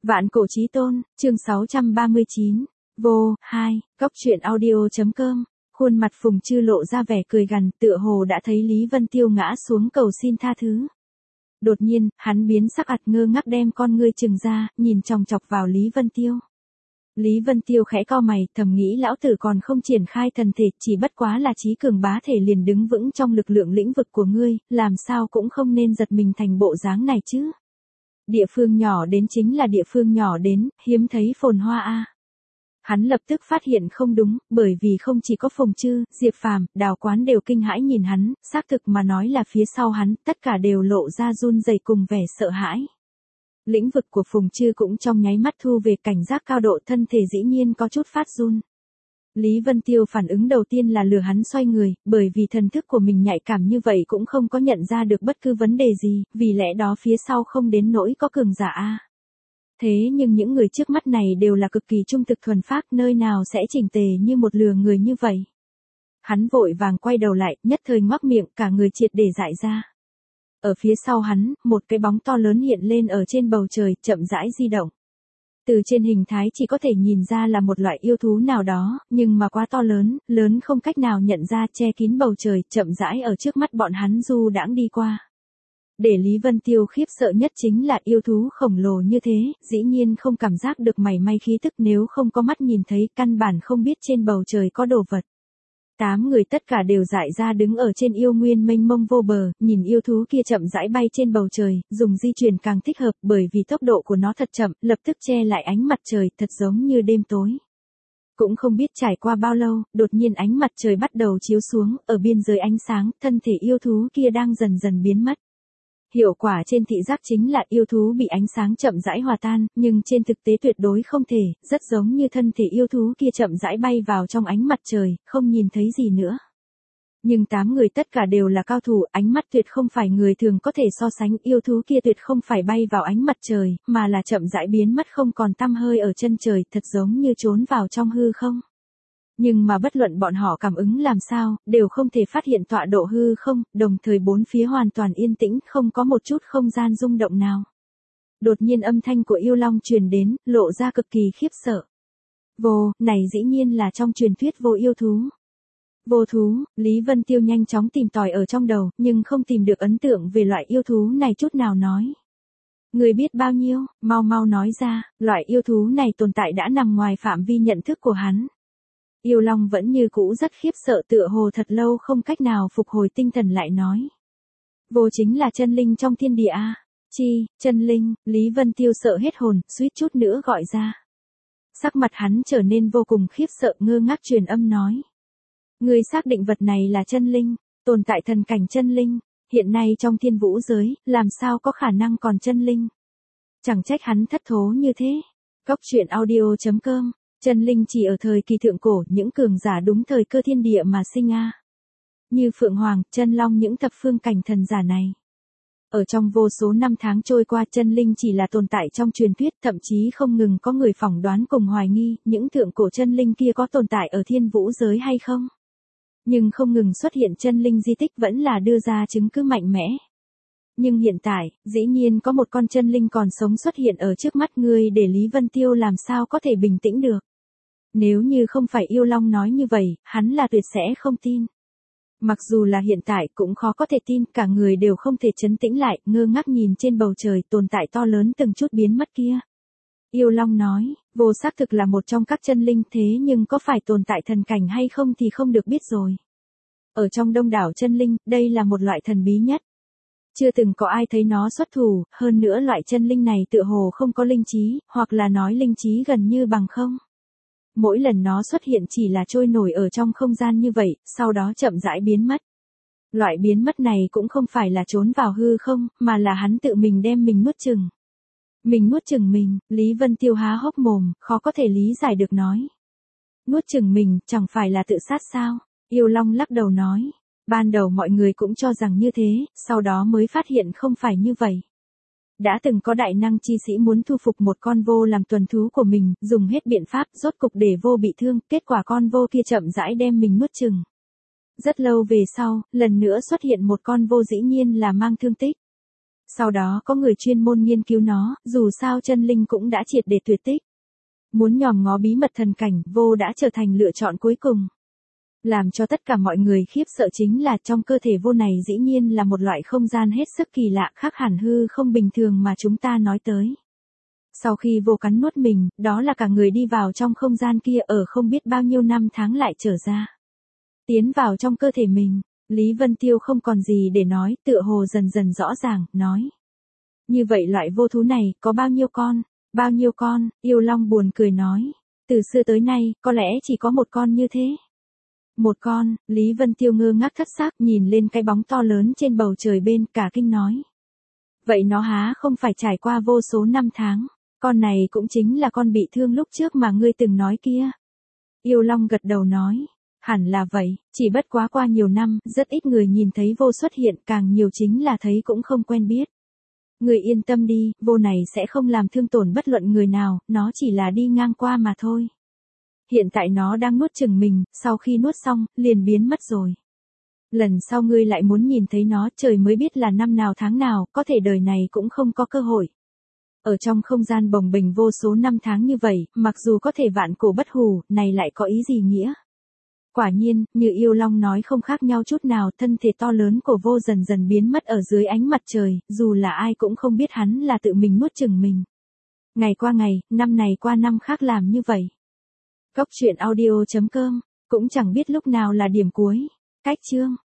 Vạn cổ chí tôn, chương 639, vô, 2, góc truyện audio.com, khuôn mặt Phùng Chư lộ ra vẻ cười gằn, tựa hồ đã thấy Lý Vân Tiêu ngã xuống cầu xin tha thứ. Đột nhiên, hắn biến sắc ặt ngơ ngác đem con ngươi trừng ra, nhìn chòng chọc vào Lý Vân Tiêu. Lý Vân Tiêu khẽ cau mày, thầm nghĩ lão tử còn không triển khai thần thể, chỉ bất quá là trí cường bá thể liền đứng vững trong lực lượng lĩnh vực của ngươi, làm sao cũng không nên giật mình thành bộ dáng này chứ. Địa phương nhỏ đến chính là địa phương nhỏ đến, hiếm thấy phồn hoa a. Hắn lập tức phát hiện không đúng, bởi vì không chỉ có Phùng Chư, Diệp Phàm, Đào Quán đều kinh hãi nhìn hắn, xác thực mà nói là phía sau hắn, tất cả đều lộ ra run rẩy cùng vẻ sợ hãi. Lĩnh vực của Phùng Chư cũng trong nháy mắt thu về cảnh giác cao độ, thân thể dĩ nhiên có chút phát run. Lý Vân Tiêu phản ứng đầu tiên là lừa hắn xoay người, bởi vì thần thức của mình nhạy cảm như vậy cũng không có nhận ra được bất cứ vấn đề gì, vì lẽ đó phía sau không đến nỗi có cường giả a. Thế nhưng những người trước mắt này đều là cực kỳ trung thực thuần phác, nơi nào sẽ chỉnh tề như một lừa người như vậy. Hắn vội vàng quay đầu lại, nhất thời ngoác miệng, cả người triệt để dại ra. Ở phía sau hắn, một cái bóng to lớn hiện lên ở trên bầu trời, chậm rãi di động. Từ trên hình thái chỉ có thể nhìn ra là một loại yêu thú nào đó, nhưng mà quá to lớn, lớn không cách nào nhận ra, che kín bầu trời, chậm rãi ở trước mắt bọn hắn du đãng đi qua. Để Lý Vân Tiêu khiếp sợ nhất chính là yêu thú khổng lồ như thế, dĩ nhiên không cảm giác được mảy may khí tức, nếu không có mắt nhìn thấy, căn bản không biết trên bầu trời có đồ vật. 8 người tất cả đều dại ra đứng ở trên yêu nguyên mênh mông vô bờ, nhìn yêu thú kia chậm rãi bay trên bầu trời, dùng di chuyển càng thích hợp, bởi vì tốc độ của nó thật chậm, lập tức che lại ánh mặt trời, thật giống như đêm tối. Cũng không biết trải qua bao lâu, đột nhiên ánh mặt trời bắt đầu chiếu xuống, ở biên giới ánh sáng, thân thể yêu thú kia đang dần dần biến mất. Hiệu quả trên thị giác chính là yêu thú bị ánh sáng chậm rãi hòa tan, nhưng trên thực tế tuyệt đối không thể, rất giống như thân thể yêu thú kia chậm rãi bay vào trong ánh mặt trời, không nhìn thấy gì nữa. Nhưng 8 người tất cả đều là cao thủ, ánh mắt tuyệt không phải người thường có thể so sánh, yêu thú kia tuyệt không phải bay vào ánh mặt trời, mà là chậm rãi biến mất không còn tăm hơi ở chân trời, thật giống như trốn vào trong hư không. Nhưng mà bất luận bọn họ cảm ứng làm sao, đều không thể phát hiện tọa độ hư không, đồng thời bốn phía hoàn toàn yên tĩnh, không có một chút không gian rung động nào. Đột nhiên âm thanh của yêu long truyền đến, lộ ra cực kỳ khiếp sợ. Vô, này dĩ nhiên là trong truyền thuyết vô yêu thú. Vô thú, Lý Vân Tiêu nhanh chóng tìm tòi ở trong đầu, nhưng không tìm được ấn tượng về loại yêu thú này chút nào nói. Người biết bao nhiêu, mau mau nói ra, loại yêu thú này tồn tại đã nằm ngoài phạm vi nhận thức của hắn. Yêu Long vẫn như cũ rất khiếp sợ, tựa hồ thật lâu không cách nào phục hồi tinh thần lại nói. Vô chính là chân linh trong thiên địa a. Chi, chân linh, Lý Vân Tiêu sợ hết hồn, suýt chút nữa gọi ra. Sắc mặt hắn trở nên vô cùng khiếp sợ, ngơ ngác truyền âm nói. Người xác định vật này là chân linh, tồn tại thần cảnh chân linh, hiện nay trong thiên vũ giới, làm sao có khả năng còn chân linh. Chẳng trách hắn thất thố như thế. Góc truyện audio.com. Chân linh chỉ ở thời kỳ thượng cổ, những cường giả đúng thời cơ thiên địa mà sinh a. Như Phượng Hoàng, Chân Long, những thập phương cảnh thần giả này. Ở trong vô số năm tháng trôi qua, chân linh chỉ là tồn tại trong truyền thuyết, thậm chí không ngừng có người phỏng đoán cùng hoài nghi, những thượng cổ chân linh kia có tồn tại ở thiên vũ giới hay không. Nhưng không ngừng xuất hiện chân linh di tích vẫn là đưa ra chứng cứ mạnh mẽ. Nhưng hiện tại, dĩ nhiên có một con chân linh còn sống xuất hiện ở trước mắt ngươi, để Lý Vân Tiêu làm sao có thể bình tĩnh được. Nếu như không phải yêu long nói như vậy, hắn là tuyệt sẽ không tin. Mặc dù là hiện tại cũng khó có thể tin, cả người đều không thể trấn tĩnh lại, ngơ ngác nhìn trên bầu trời tồn tại to lớn từng chút biến mất kia. Yêu long nói, vô xác thực là một trong các chân linh, thế nhưng có phải tồn tại thần cảnh hay không thì không được biết rồi. Ở trong đông đảo chân linh, đây là một loại thần bí nhất. Chưa từng có ai thấy nó xuất thủ, hơn nữa loại chân linh này tựa hồ không có linh trí, hoặc là nói linh trí gần như bằng không. Mỗi lần nó xuất hiện chỉ là trôi nổi ở trong không gian như vậy, sau đó chậm rãi biến mất. Loại biến mất này cũng không phải là trốn vào hư không, mà là hắn tự mình đem mình nuốt chửng. Mình nuốt chửng mình, Lý Vân Tiêu há hốc mồm, khó có thể lý giải được nói. Nuốt chửng mình, chẳng phải là tự sát sao? Yêu Long lắc đầu nói. Ban đầu mọi người cũng cho rằng như thế, sau đó mới phát hiện không phải như vậy. Đã từng có đại năng chi sĩ muốn thu phục một con vô làm tuần thú của mình, dùng hết biện pháp, rốt cục để vô bị thương, kết quả con vô kia chậm rãi đem mình nuốt chửng. Rất lâu về sau, lần nữa xuất hiện một con vô dĩ nhiên là mang thương tích. Sau đó có người chuyên môn nghiên cứu nó, dù sao chân linh cũng đã triệt để tuyệt tích. Muốn nhòm ngó bí mật thần cảnh, vô đã trở thành lựa chọn cuối cùng. Làm cho tất cả mọi người khiếp sợ chính là trong cơ thể vô này dĩ nhiên là một loại không gian hết sức kỳ lạ, khác hẳn hư không bình thường mà chúng ta nói tới. Sau khi vô cắn nuốt mình, đó là cả người đi vào trong không gian kia ở không biết bao nhiêu năm tháng lại trở ra. Tiến vào trong cơ thể mình, Lý Vân Tiêu không còn gì để nói, tựa hồ dần dần rõ ràng, nói. Như vậy loại vô thú này, có bao nhiêu con? Bao nhiêu con? Yêu Long buồn cười nói. Từ xưa tới nay, có lẽ chỉ có một con như thế. Một con, Lý Vân Tiêu ngơ ngác thất xác nhìn lên cái bóng to lớn trên bầu trời bên, cả kinh nói. Vậy nó há không phải trải qua vô số năm tháng, con này cũng chính là con bị thương lúc trước mà ngươi từng nói kia. Yêu Long gật đầu nói, hẳn là vậy, chỉ bất quá qua nhiều năm, rất ít người nhìn thấy vô xuất hiện, càng nhiều chính là thấy cũng không quen biết. Ngươi yên tâm đi, vô này sẽ không làm thương tổn bất luận người nào, nó chỉ là đi ngang qua mà thôi. Hiện tại nó đang nuốt chửng mình, sau khi nuốt xong, liền biến mất rồi. Lần sau ngươi lại muốn nhìn thấy nó, trời mới biết là năm nào tháng nào, có thể đời này cũng không có cơ hội. Ở trong không gian bồng bềnh vô số năm tháng như vậy, mặc dù có thể vạn cổ bất hủ, này lại có ý gì nghĩa? Quả nhiên, như Yêu Long nói không khác nhau chút nào, thân thể to lớn của vô dần dần biến mất ở dưới ánh mặt trời, dù là ai cũng không biết hắn là tự mình nuốt chửng mình. Ngày qua ngày, năm này qua năm khác làm như vậy. Cốc truyện audio.com, cũng chẳng biết lúc nào là điểm cuối. Cách chương